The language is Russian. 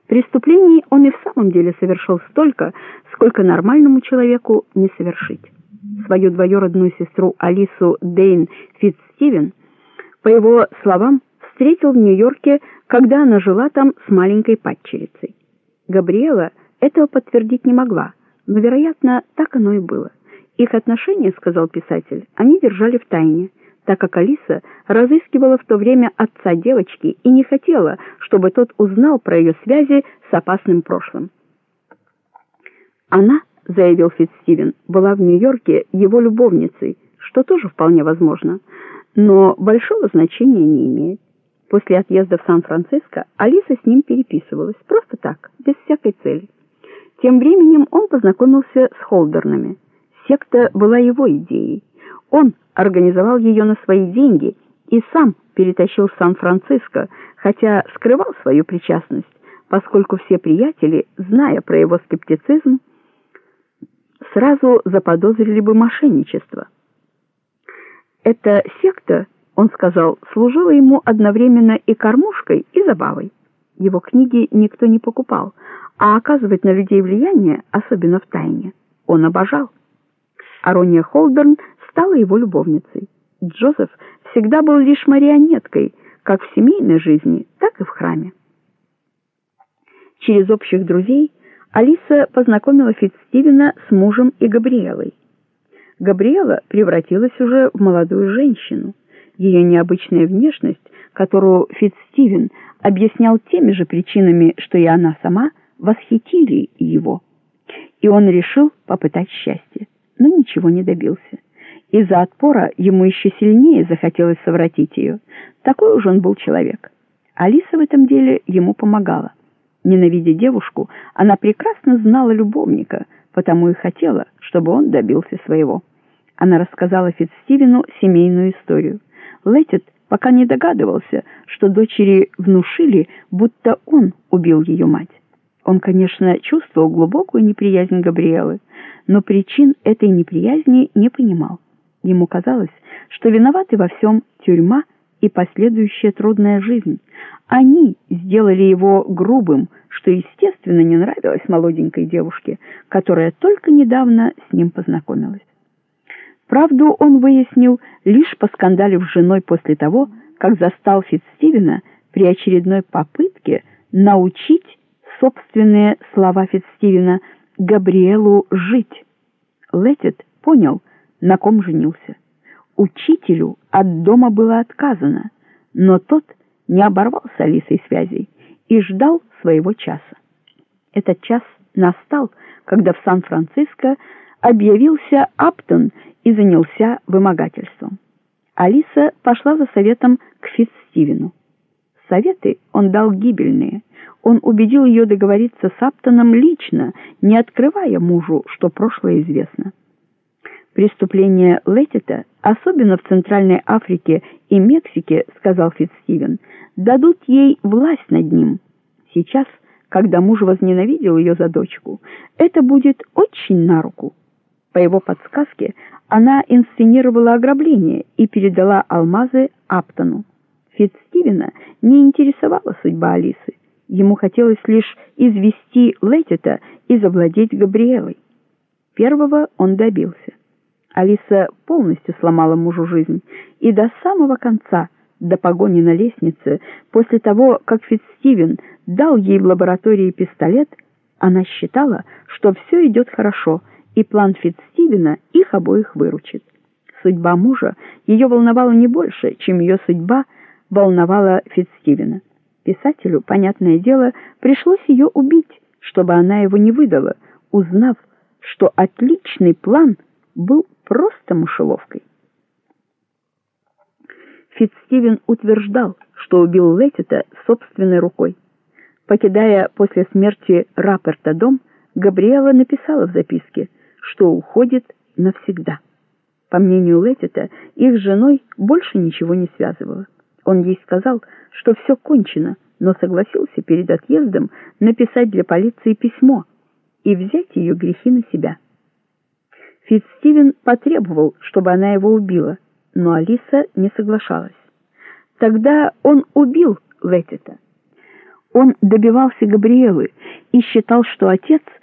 Преступлений он и в самом деле совершил столько, сколько нормальному человеку не совершить. Свою двоюродную сестру Алису Дейн Фитцстивен, по его словам, встретил в Нью-Йорке, когда она жила там с маленькой падчерицей. Габриэла этого подтвердить не могла, но, вероятно, так оно и было. Их отношения, сказал писатель, они держали в тайне, так как Алиса разыскивала в то время отца девочки и не хотела, чтобы тот узнал про ее связи с опасным прошлым. Она, заявил Фитцстивен, была в Нью-Йорке его любовницей, что тоже вполне возможно, но большого значения не имеет. После отъезда в Сан-Франциско Алиса с ним переписывалась, просто так, без всякой цели. Тем временем он познакомился с Холдернами. Секта была его идеей. Он организовал ее на свои деньги и сам перетащил в Сан-Франциско, хотя скрывал свою причастность, поскольку все приятели, зная про его скептицизм, сразу заподозрили бы мошенничество. Эта секта, он сказал, служила ему одновременно и кормушкой, и забавой. Его книги никто не покупал, а оказывать на людей влияние, особенно в тайне, он обожал. Арония Холдерн стала его любовницей. Джозеф всегда был лишь марионеткой, как в семейной жизни, так и в храме. Через общих друзей Алиса познакомила Фитцстивена с мужем и Габриэлой. Габриэла превратилась уже в молодую женщину. Ее необычная внешность, которую Фитцстивен объяснял теми же причинами, что и она сама, восхитили его. И он решил попытать счастье, но ничего не добился. Из-за отпора ему еще сильнее захотелось совратить ее. Такой уж он был человек. Алиса в этом деле ему помогала. Ненавидя девушку, она прекрасно знала любовника, потому и хотела, чтобы он добился своего. Она рассказала Фитцстивену семейную историю. Летит пока не догадывался, что дочери внушили, будто он убил ее мать. Он, конечно, чувствовал глубокую неприязнь Габриэлы, но причин этой неприязни не понимал. Ему казалось, что виноваты во всем тюрьма и последующая трудная жизнь. Они сделали его грубым, что, естественно, не нравилось молоденькой девушке, которая только недавно с ним познакомилась. Правду он выяснил, лишь поскандалив с женой после того, как застал Фитцстивена при очередной попытке научить, собственные слова Фитцстивена, Габриэлу жить. Летит понял, на ком женился. Учителю от дома было отказано, но тот не оборвал с Алисой связей и ждал своего часа. Этот час настал, когда в Сан-Франциско объявился Аптон и занялся вымогательством. Алиса пошла за советом к Фитцстивену. Советы он дал гибельные. Он убедил ее договориться с Аптоном лично, не открывая мужу, что прошлое известно. Преступления Летита, особенно в Центральной Африке и Мексике, сказал Фитцстивен, дадут ей власть над ним. Сейчас, когда муж возненавидел ее за дочку, это будет очень на руку. По его подсказке она инсценировала ограбление и передала алмазы Аптону. Фитцстивена не интересовала судьба Алисы. Ему хотелось лишь извести Летита и завладеть Габриэлой. Первого он добился. Алиса полностью сломала мужу жизнь, и до самого конца, до погони на лестнице, после того, как Фитцстивен дал ей в лаборатории пистолет, она считала, что все идет хорошо, и план Фитцстивена их обоих выручит. Судьба мужа ее волновала не больше, чем ее судьба волновала Фитцстивена. Писателю, понятное дело, пришлось ее убить, чтобы она его не выдала, узнав, что отличный план был просто мышеловкой. Фитцстивен утверждал, что убил Летита собственной рукой. Покидая после смерти Рапперта дом, Габриэла написала в записке, что уходит навсегда. По мнению Летита, их с женой больше ничего не связывало. Он ей сказал, что все кончено, но согласился перед отъездом написать для полиции письмо и взять ее грехи на себя. Фитцстивен потребовал, чтобы она его убила, но Алиса не соглашалась. Тогда он убил Летита. Он добивался Габриэлы и считал, что отец